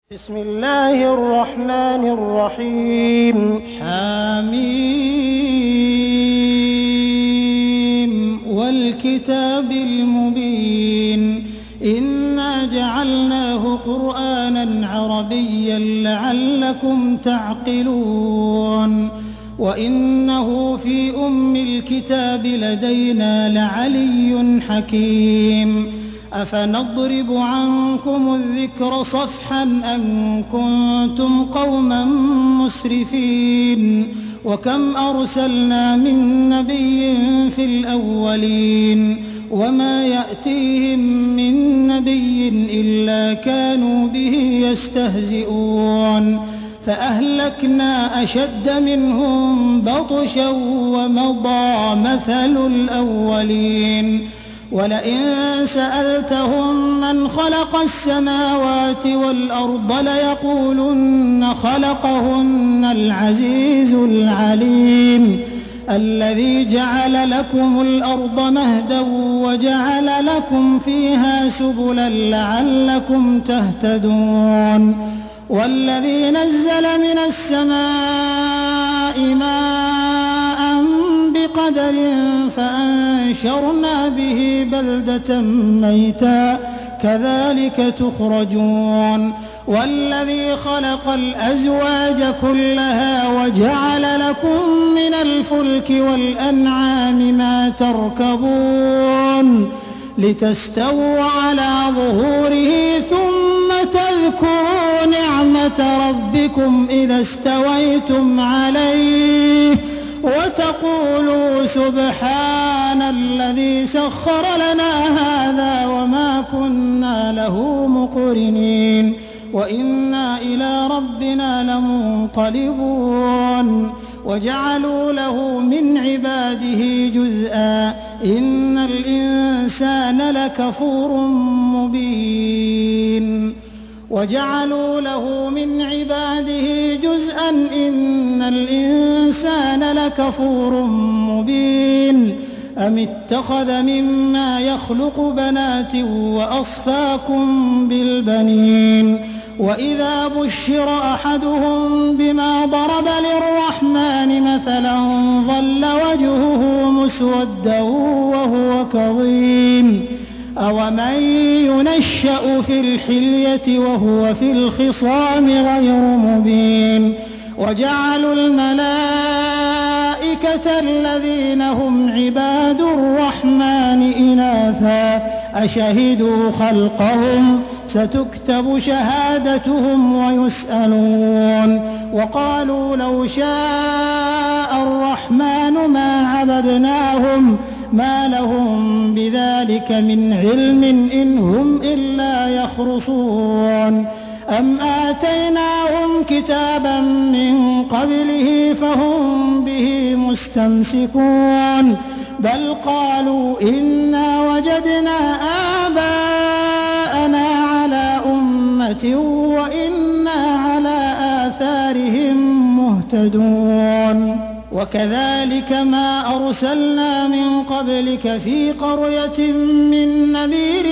بسم الله الرحمن الرحيم حميم والكتاب المبين إنا جعلناه قرآنا عربيا لعلكم تعقلون وإنه في أم الكتاب لدينا لعلي حكيم أفنضرب عنكم الذكر صفحا أن كنتم قوما مسرفين وكم أرسلنا من نبي في الأولين وما يأتيهم من نبي إلا كانوا به يستهزئون فأهلكنا أشد منهم بطشا ومضى مثل الأولين ولئن سألتهم من خلق السماوات والأرض ليقولن خلقهن العزيز العليم الذي جعل لكم الأرض مهدا وجعل لكم فيها سبلا لعلكم تهتدون والذي نزل من السماء ماء بقدر فأنشرنا به بلدة ميتا كذلك تخرجون والذي خلق الأزواج كلها وجعل لكم من الفلك والأنعام ما تركبون لتستووا على ظهوره ثم تذكروا نعمة ربكم إذا استويتم عليه وتقولوا سبحان الذي سخر لنا هذا وما كنا له مقرنين وإنا إلى ربنا لمنقلبون وجعلوا له من عباده جزءا إن الإنسان لكفور مبين وجعلوا له من عباده جزءا إن الإنسان لكفور مبين أم اتخذ مما يخلق بنات وأصفاكم بالبنين وإذا بشر أحدهم بما ضرب للرحمن مثلا ظل وجهه مسودا وهو كظيم أومن ينشأ في الحلية وهو في الخصام غير مبين وجعلوا الملائكة الذين هم عباد الرحمن إناثا أشهدوا خلقهم ستكتب شهادتهم ويسألون وقالوا لو شاء الرحمن ما عبدناهم ما لهم بذلك من علم إن هم إلا يخرصون أم آتيناهم كتابا من قبله فهم به مستمسكون بل قالوا إنا وجدنا آباءنا على أمة وإنا على آثارهم مهتدون وكذلك ما أرسلنا من قبلك في قرية من نذير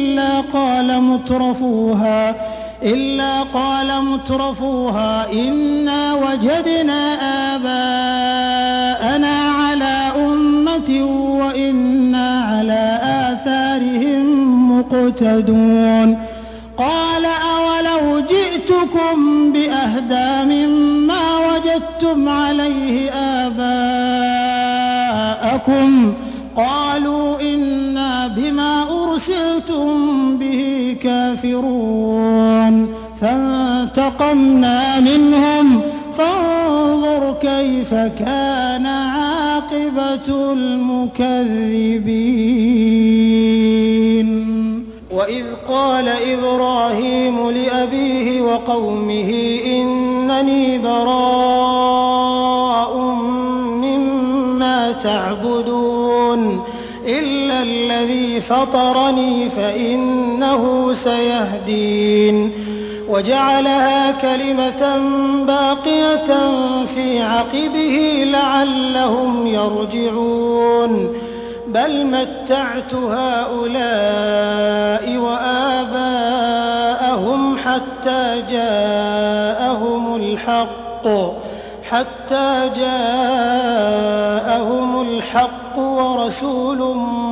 إلا قال مترفوها إنا وجدنا آباءنا على أمة وإنا على آثارهم مقتدون قال أولو جئتكم بأهدى مما وجدتم عليه آباءكم قالوا إنا بما أرسلتم به كافرون فانتقمنا منهم فانظر كيف كان عاقبة المكذبين وإذ قال إبراهيم لأبيه وقومه إنني براء مما تعبدون إلا الذي فطرني فإنه سيهدين وجعلها كلمة باقية في عقبه لعلهم يرجعون بل متعت هؤلاء وآباءهم حتى جاءهم الحق ورسول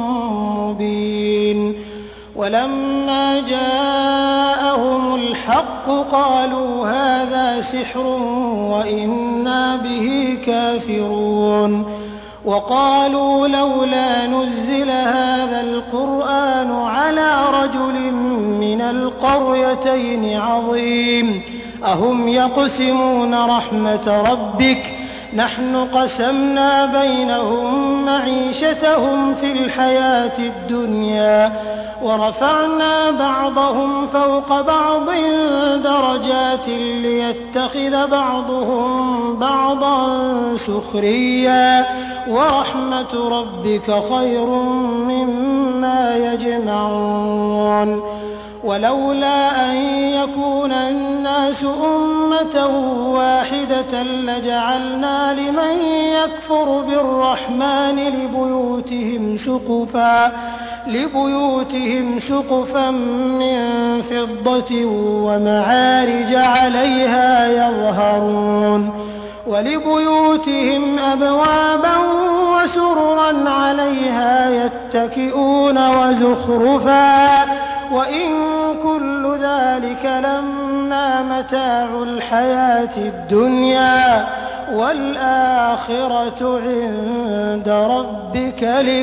مبين. ولما جاءهم الحق قالوا هذا سحر وإنا به كافرون. وقالوا لولا نزل هذا القرآن على رجل من القريتين عظيم أهم يقسمون رحمة ربك نحن قسمنا بينهم معيشتهم في الحياة الدنيا ورفعنا بعضهم فوق بعض درجات ليتخذ بعضهم بعضا سخريا ورحمة ربك خير مما يجمعون. ولولا أن يكون الناس أمة واحدة لجعلنا لمن يكفر بالرحمن لبيوتهم سقفا من فضة ومعارج عليها يظهرون ولبيوتهم أبوابا وسررا عليها يتكئون وزخرفا وإن كل ذلك لما متاع الحياة الدنيا والآخرة عند ربك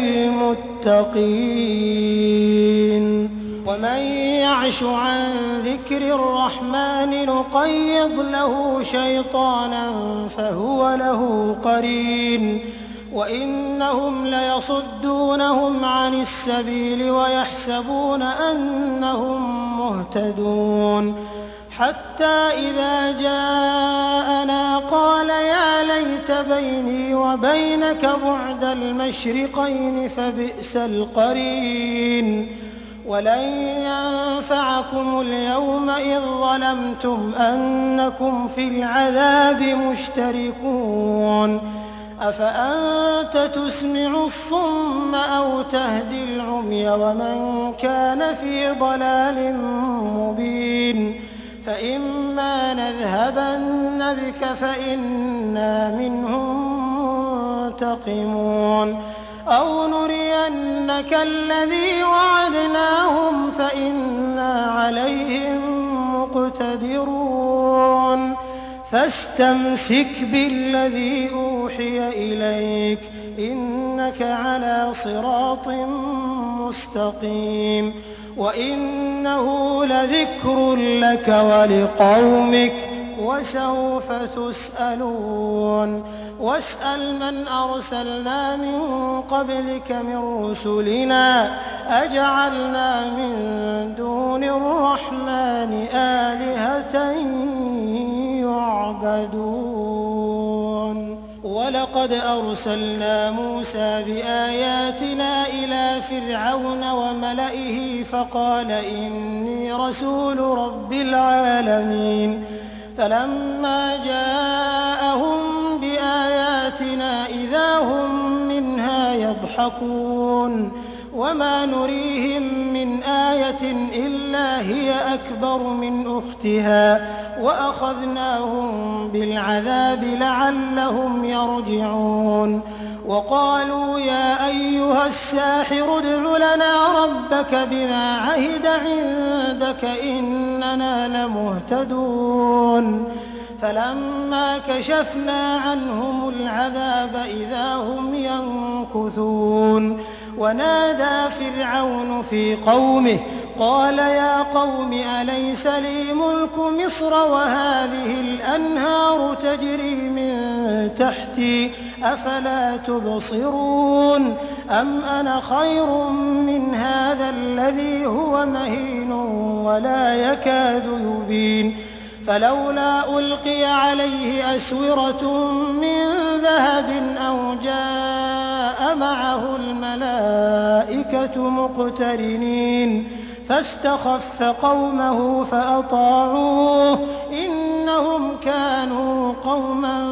للمتقين. ومن يعش عن ذكر الرحمن نقيض له شيطانا فهو له قرين وإنهم ليصدونهم عن السبيل ويحسبون أنهم مهتدون. حتى إذا جاءنا قال يا ليت بيني وبينك بعد المشرقين فبئس القرين. ولن ينفعكم اليوم إذ ظلمتم أنكم في العذاب مشتركون. أفأنت تسمع الصم أو تهدي العمي ومن كان في ضلال مبين. فإما نذهبن بك فإنا منهم منتقمون أو نرينك الذي وعدناهم فإنا عليهم مقتدرون. فاستمسك بالذي أوحي إليك إنك على صراط مستقيم وإنه لذكر لك ولقومك وسوف تسألون. واسأل من أرسلنا من قبلك من رسلنا أجعلنا من دون الرحمن آلهة يعبدون. ولقد أرسلنا موسى بآياتنا إلى فرعون وملئه فقال إني رسول رب العالمين. فلما جاءهم بآياتنا إذا هم منها يضحكون وما نريهم من آية إلا هي أكبر من أختها وأخذناهم بالعذاب لعلهم يرجعون. وقالوا يا أيها الساحر ادع لنا ربك بما عهد عندك إننا لمهتدون. فلما كشفنا عنهم العذاب إذا هم ينكثون. ونادى فرعون في قومه قال يا قوم أليس لي ملك مصر وهذه الأنهار تجري من تحتي أفلا تبصرون أم أنا خير من هذا الذي هو مهين ولا يكاد يبين. فلولا ألقي عليه أسورة من ذهب أو جاء معه الملائكة مقترنين فاستخف قومه فأطاعوه إنهم كانوا قوما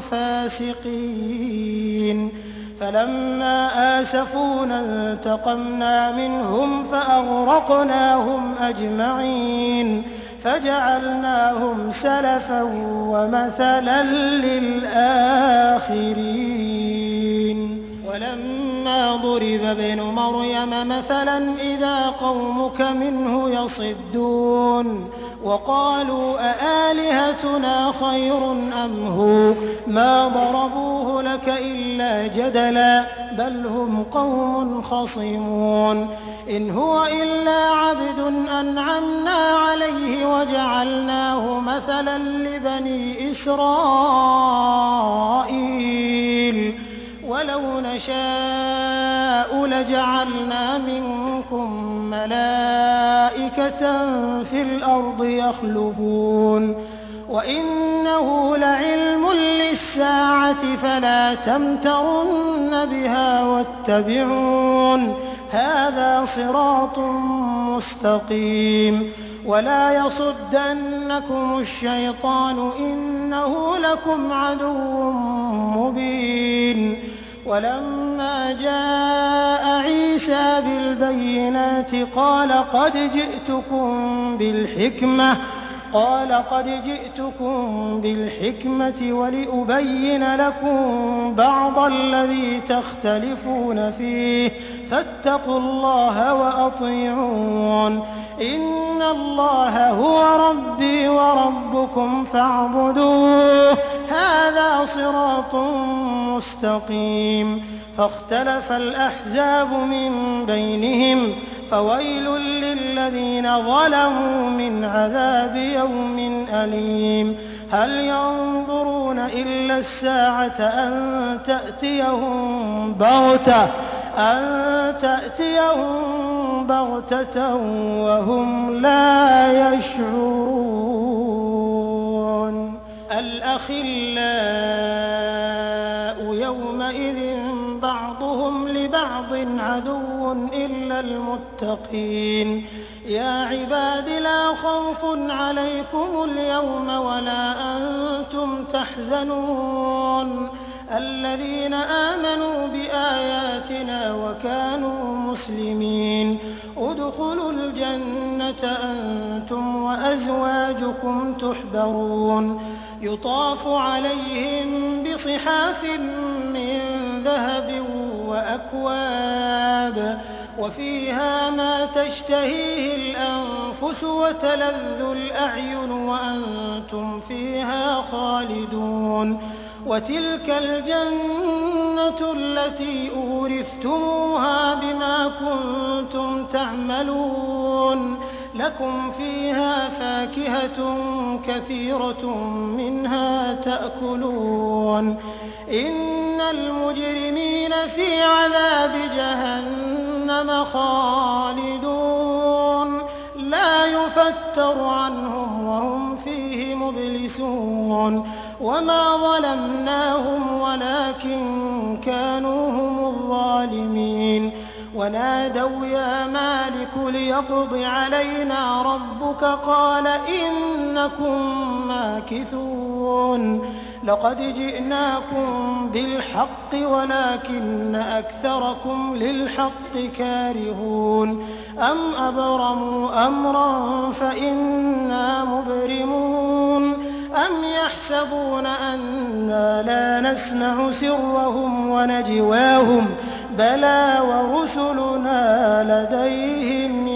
فاسقين. فلما آسفونا انتقمنا منهم فأغرقناهم أجمعين. فجعلناهم سلفا ومثلا للآخرين ولما ضرب ابن مريم مثلا إذا قومك منه يصدون وقالوا أآلهتنا خير أم هو ما ضربوه لك إلا جدلا بل هم قوم خصمون إن هو إلا عبد أنعمنا عليه وجعلناه مثلا لبني إسرائيل ولو نشاء لجعلنا منكم ملائكة في الأرض يخلفون وإنه لعلم للساعة فلا تمترن بها واتبعون هذا صراط مستقيم ولا يصدنكم الشيطان إنه لكم عدو مبين ولما جاء عيسى بالبينات قال قد جئتكم بالحكمة ولأبين لكم بعض الذي تختلفون فيه فاتقوا الله وأطيعون إن الله هو ربي وربكم فاعبدوه هذا صراط مستقيم فاختلف الأحزاب من بينهم فويل للذين ظلموا من عذاب يوم أليم هل ينظرون إلا الساعة أن تأتيهم بغتة وهم لا يشعرون الأخلاء يومئذ بعضهم لبعض عدو إلا المتقين يا عباد لا خوف عليكم اليوم ولا أنتم تحزنون الذين آمنوا بآياتنا وكانوا مسلمين ادخلوا الجنة أنتم وأزواجكم تحبرون يطاف عليهم بصحاف من ذهب وأكواب وفيها ما تشتهيه الأنفس وتلذ الأعين وأنتم فيها خالدون وتلك الجنة التي أورثتموها بما كنتم تعملون لكم فيها فاكهة كثيرة منها تأكلون إن المجرمين في عذاب جهنم خالدون لا يفتر عنهم وهم فيه مبلسون وما ظلمناهم ولكن كانوا هم الظالمين ونادوا يا مالك ليقض علينا ربك قال إنكم ماكثون لقد جئناكم بالحق ولكن أكثركم للحق كارهون أم أبرموا أمرا فإنا مبرمون أم يحسبون أنا لا نسمع سرهم ونجواهم بلى ورسلنا لديهم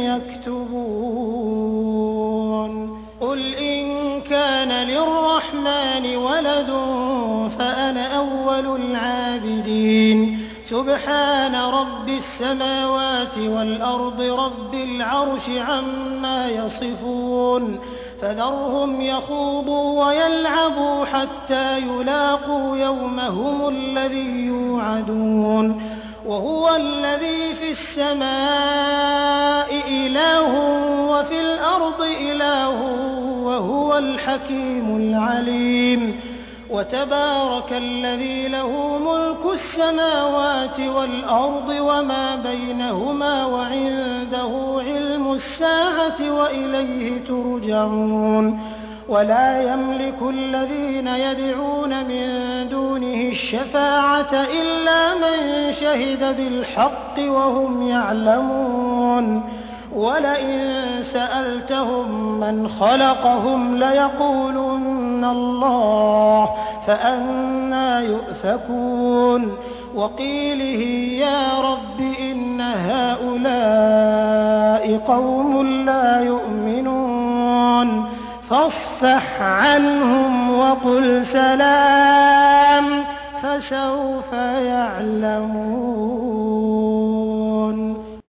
يكتبون قل إن كان للرحمن ولد فأنا أول العابدين سبحان رب السماوات والأرض رب العرش عما يصفون فذرهم يخوضوا ويلعبوا حتى يلاقوا يومهم الذي يوعدون وهو الذي في السماء إله وفي الأرض إله وهو الحكيم العليم وتبارك الذي له ملك السماوات والأرض وما بينهما وعنده علم الساعة وإليه ترجعون ولا يملك الذين يدعون من دونه الشفاعة إلا من شهد بالحق وهم يعلمون وَلَئِن سَأَلْتَهُم مَّنْ خَلَقَهُمْ لَيَقُولُنَّ اللَّهُ فَأَنَّىٰ يُؤْفَكُونَ وَقِيلِهِ يَا رَبِّ إِنَّ هَٰؤُلَاءِ قَوْمٌ لَّا يُؤْمِنُونَ فَاصْفَحْ عَنْهُمْ وَقُلْ سَلَامٌ فَسَوْفَ يَعْلَمُونَ